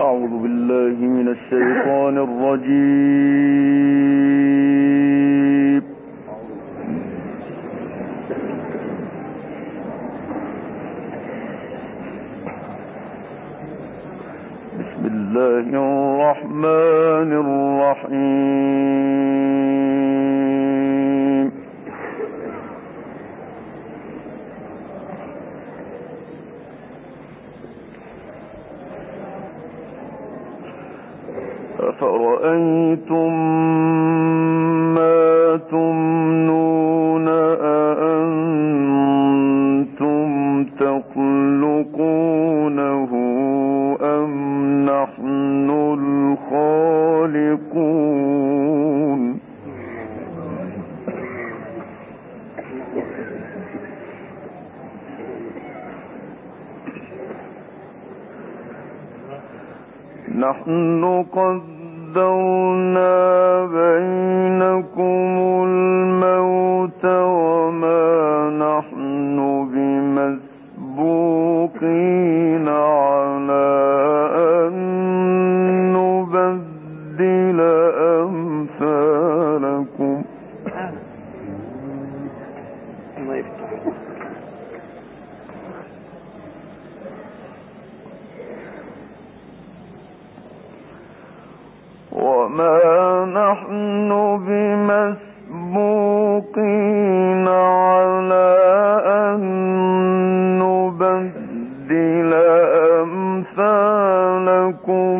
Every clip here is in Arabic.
أعوذ بالله من الشيطان الرجيم. بسم الله الرحمن الرحيم. أفرأيتم ما تمنون أأنتم تخلقونه أم نحن الخالقون نحن قدرنا بينكم الموت وما نحن بمسبوقين على أن نبدل أمثالكم وما نحن بمسبوقين على أن نبدل أمثالكم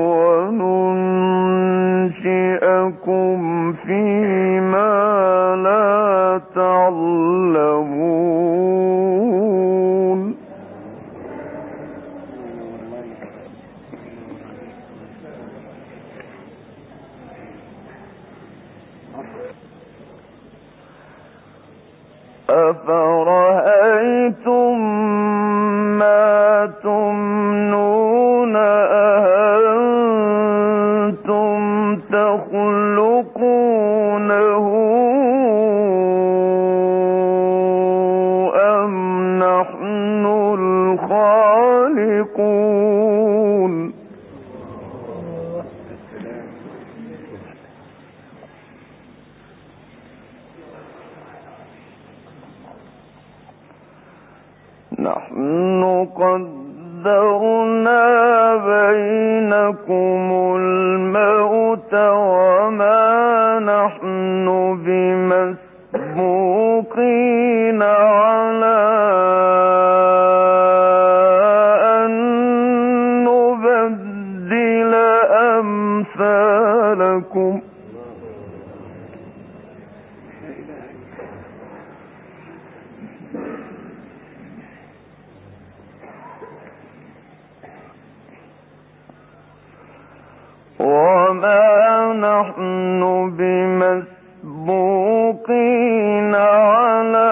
وننشئكم فيما لا تعلمون أفرأيتم ما تمنون أأنتم تخلقونه أم نحن الخالقون نحن قدرنا بينكم الموت وما نحن بمسبوقين على أن نبدل أمثالكم وما نحن بمسبوقين على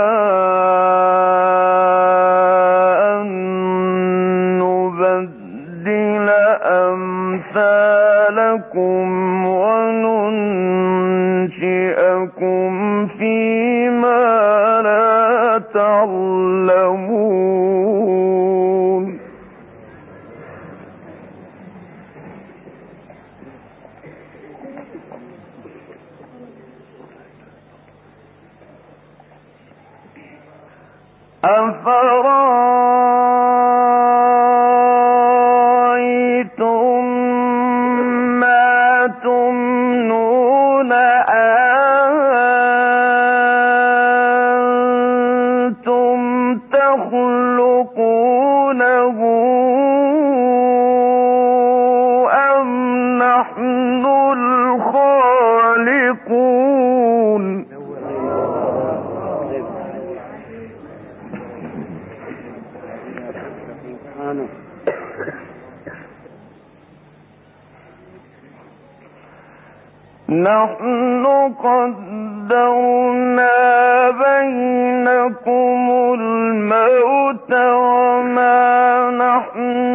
أن نبدل أمثالكم وننشئكم فيما لا تعلمون أفرأيتم ما تمنون أأنتم تخلقونه أم نحن الخالقون نحن قدرنا بينكم الموت وما نحن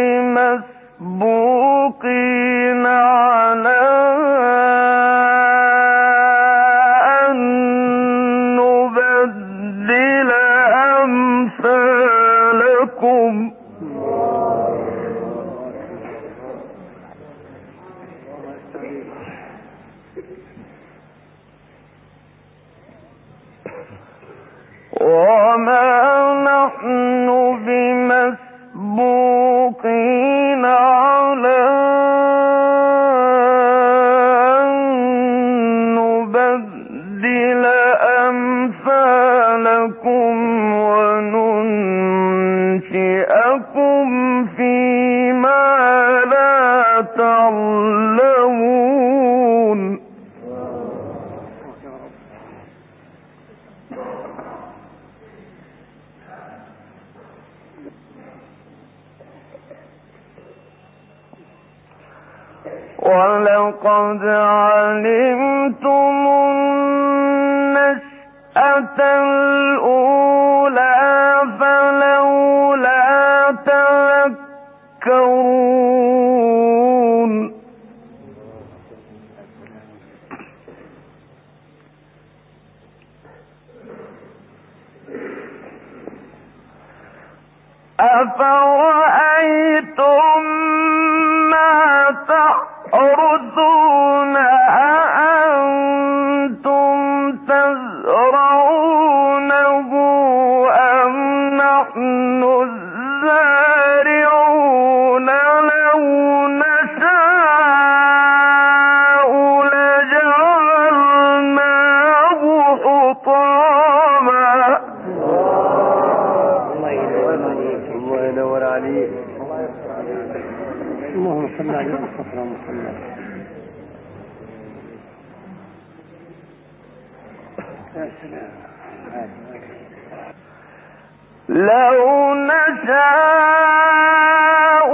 بمسبوقين على أن نبدل أمثالكم صادقين على أن نبدل أمثالكم وننشئكم فيما لا تعلمون. ولقد علمتم النشأة الأولى فلولا تذكرون. أفرأيتم ما تحرثون أأنتم تزرعونه أم نحن الزارعون لو نشاء لجعلناه حطاما. الله ينور عليك. اللهم صل على سيدنا محمد. لو نشاء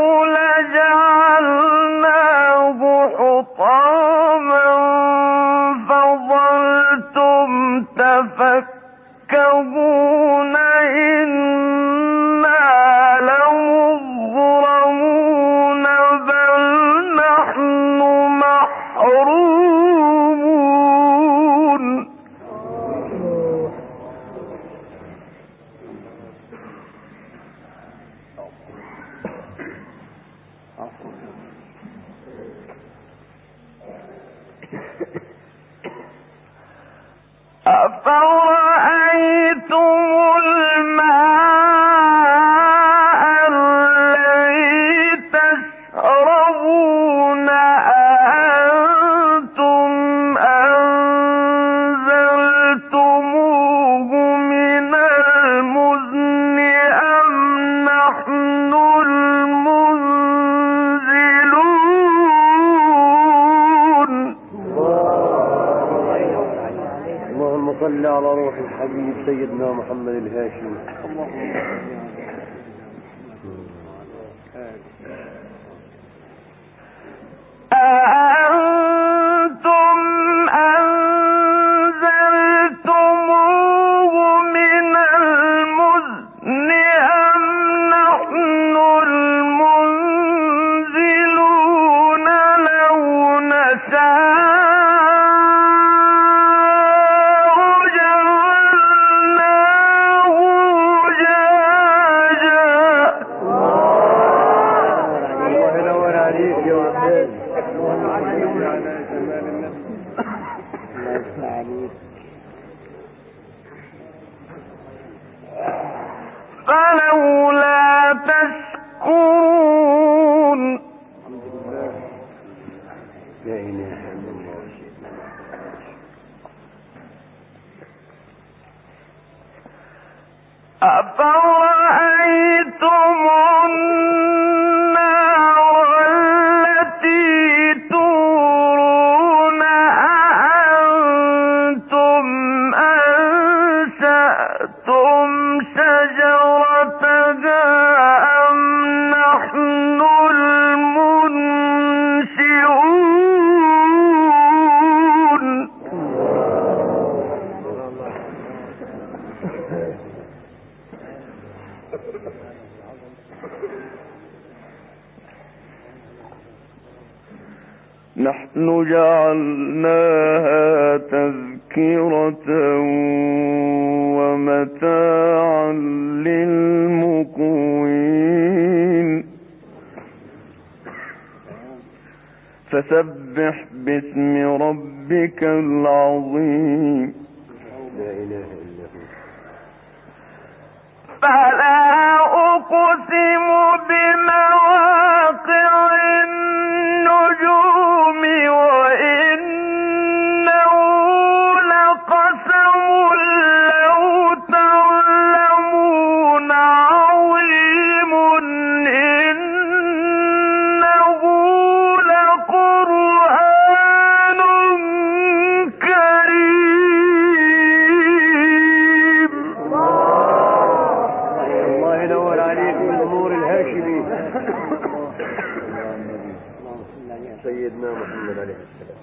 لجعلناه حطاما فظلتم تفكهون إنا لمغرمون بل نحن محرومون. أفرأيتم الماء الذي تشربون أأنتم أنزلتموه من المزن أم نحن المنزلون. اللهم صل على روح الحبيب سيدنا محمد الهاشمي. أأنتم أنزلتموه من المزن أم نحن المنزلون لو نشاء فلولا تشكرون. لا إله إلا الله. أفرأيتم النار التي تورون أأنتم أنشأتم شجرتها أم نحن المنشئون. نحن جعلناها تذكرة ومتاعا للمقوين فسبح باسم ربك العظيم. لا إله إلا هو. فلا أقسم بمواقع سيدنا محمد عليه السلام.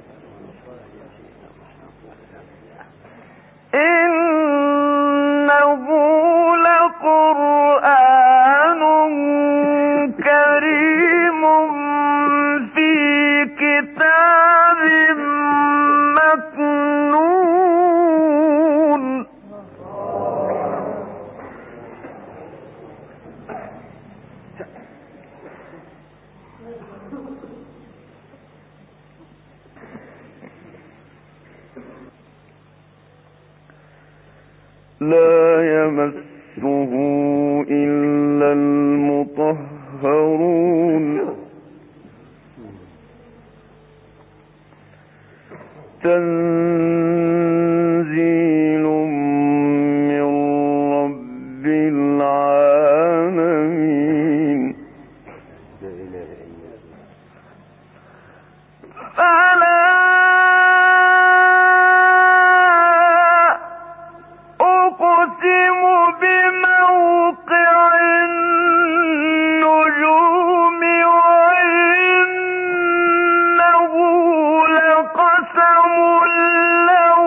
إنه لقرآن كريم في كتاب مكنون لا يمسه إلا المطهرون تنزيل من رب العالمين فلا أقسم بموقع النجوم وإنه لقسم لو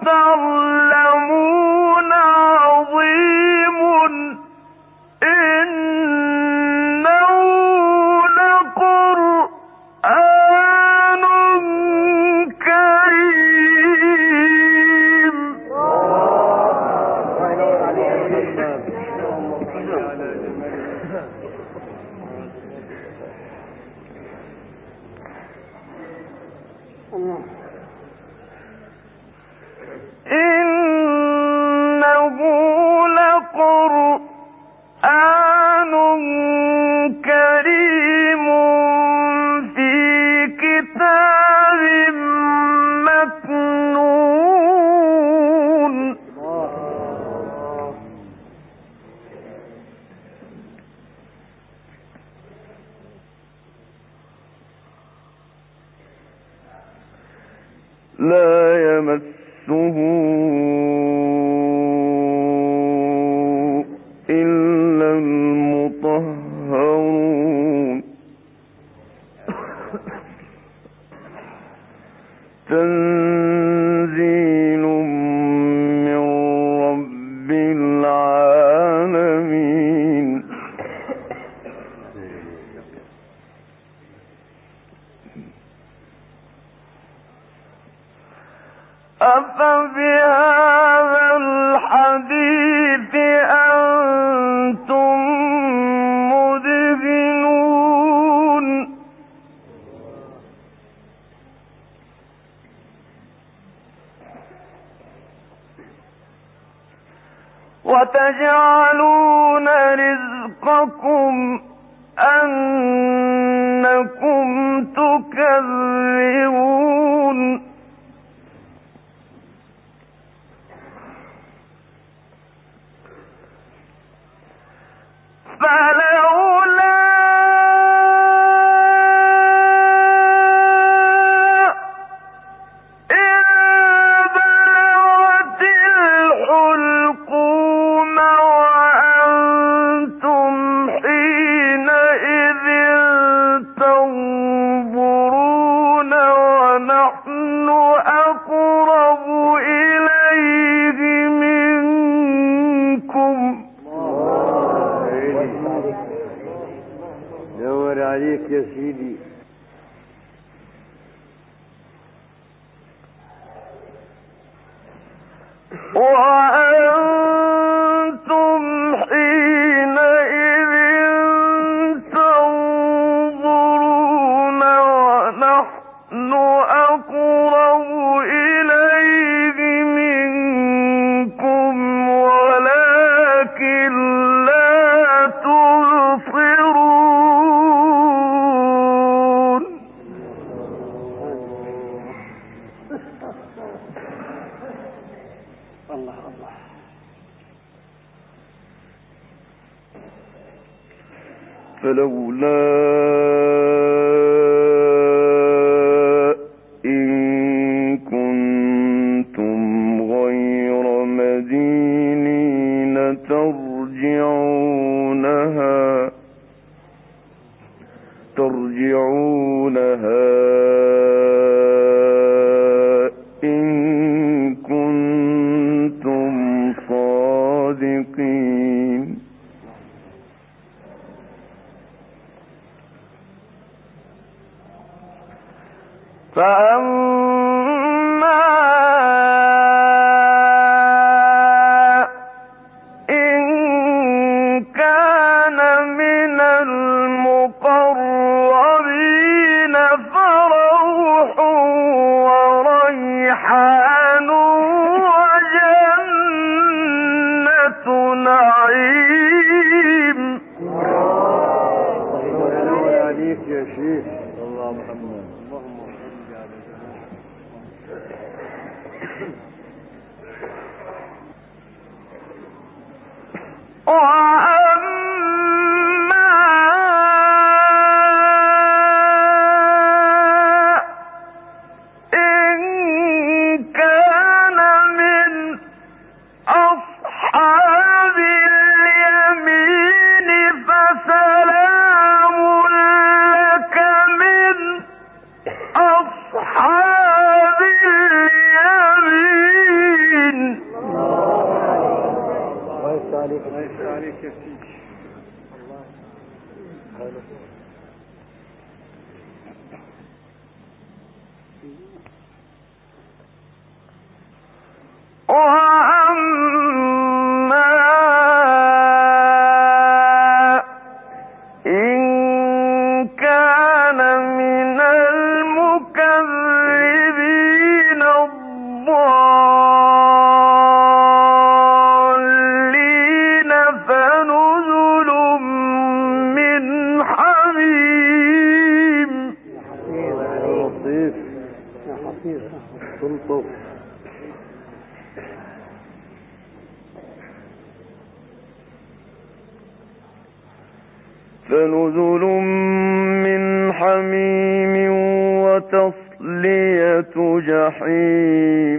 تعلمون عظيم إنه لقرآن كريم إنه لقرآن كريم في كتاب مكنون لا يمسه إلا المطهرون تنزيل من رب العالمين أفبهذا الحديث أنتم مدهنون وتجعلون رزقكم أنكم تكذبون فلولا إذ بلغت الحلقوم وأنتم حينئذ تنظرون ونحن أقرب إليه منكم نور عليك يا سيدي. وأنتم حينئذ تنظرون ونحن أقرب إليه منكم ولكن لا تبصرون الله الله. فلولا إن كنتم غير مدينين ترجعونها ترجعونها إن كنتم صادقين. فأما إن كان من المقربين فروح وريحان وجنة نعيم. الله عليك يا شيخ. الله محمد. اللهم صل على وأما إن كان من أصحاب اليمين فسلام لك من أصحاب اليمين. الله عليك يا سيدي. وأما إن كان من المكذبين الضالين فنزل من حميم. لطيف يا حفيظ تلطف. فنزل من حميم وتصلية جحيم.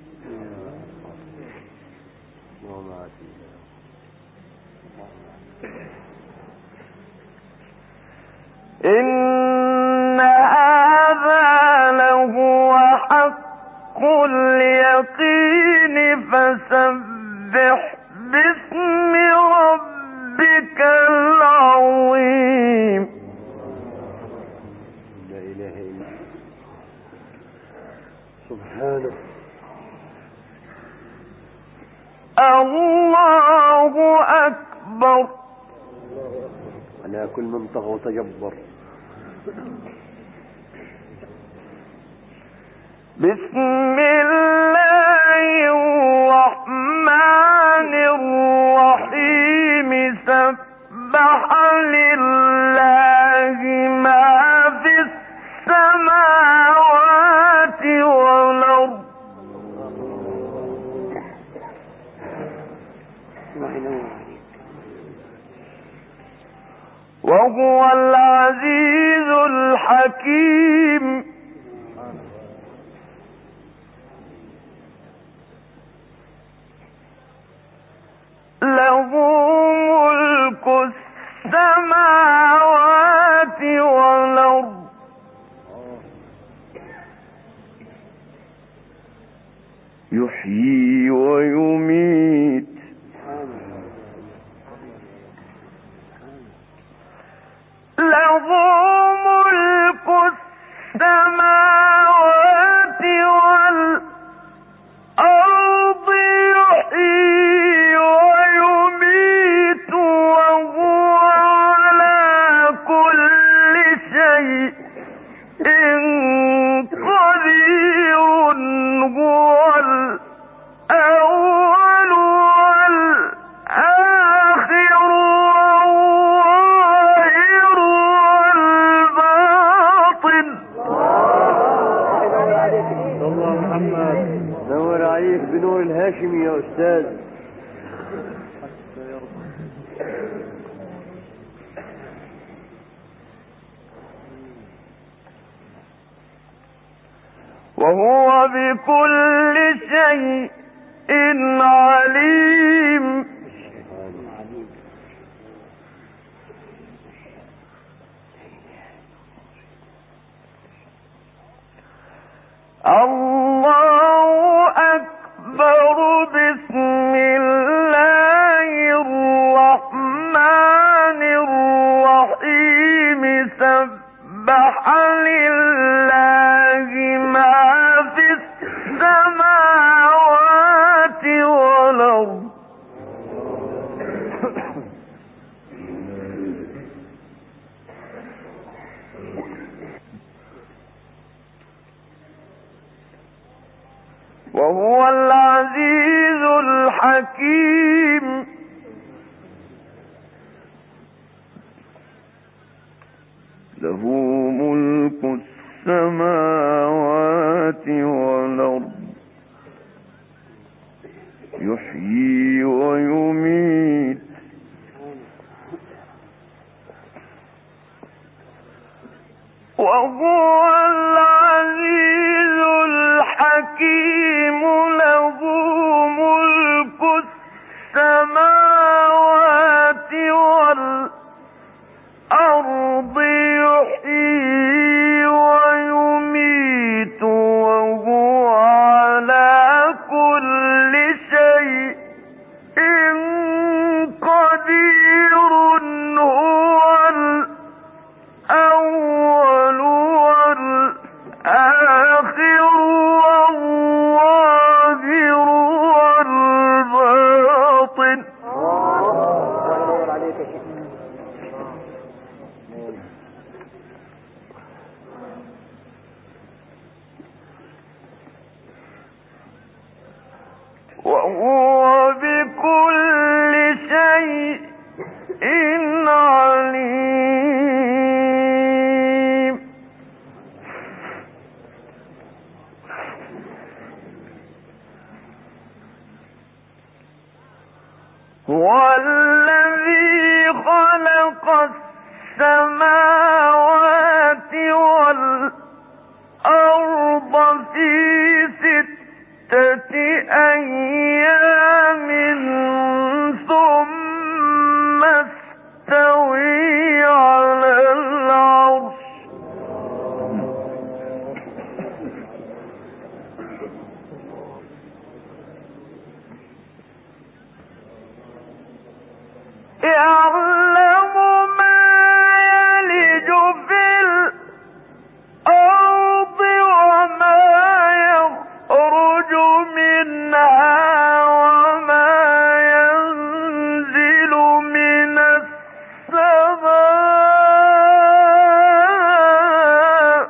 إن هذا لهو حق اليقين فسبح باسم ربك العظيم. لا إله إلا سبحانه. الله أكبر. على كل من طغى وتجبر. بسم الله الرحمن الرحيم. سبح لله ما في السماوات والأرض وهو العزيز الحكيم. له ملك السماوات والأرض يحيي ويميت. له ملك السماوات والأرض يحيي ويميت وهو على كل شيء قدير. هو الأول والآخر والظاهر والباطن. الله محمد. نور عليك بنور الهاشمي يا أستاذ. وهو بكل شيء عليم. سبح لله ما في السماوات والأرض وهو العزيز الحكيم له ملك السماوات والأرض يحيي ويميت وهو العزيز الحكيم له ملك السماوات والأرض يحيي ويميت وهو على كل شيء قدير هو الأول والآخر والظاهر والباطن وهو بكل شيء عليم هو الذي خلق السماوات والأرض في 6 أيام ثم استوى على العرش يعلم ما يلج في الأرض وما يخرج منها وما ينزل من السماء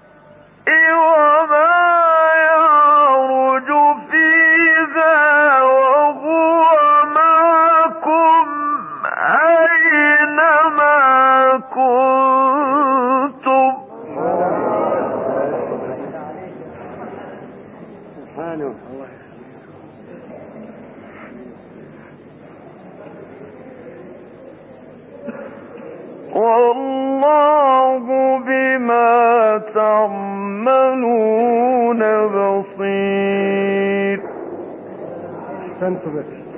وما يعرج فيها وهو معكم أينما كنتم سبحانه. والله بما تعملون بصير أحسنتم.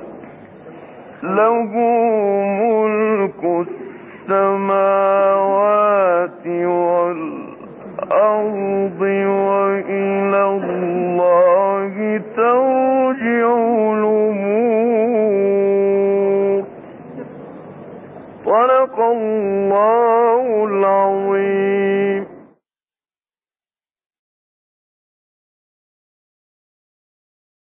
له ملك السماوات والأرض وإلى الله ترجع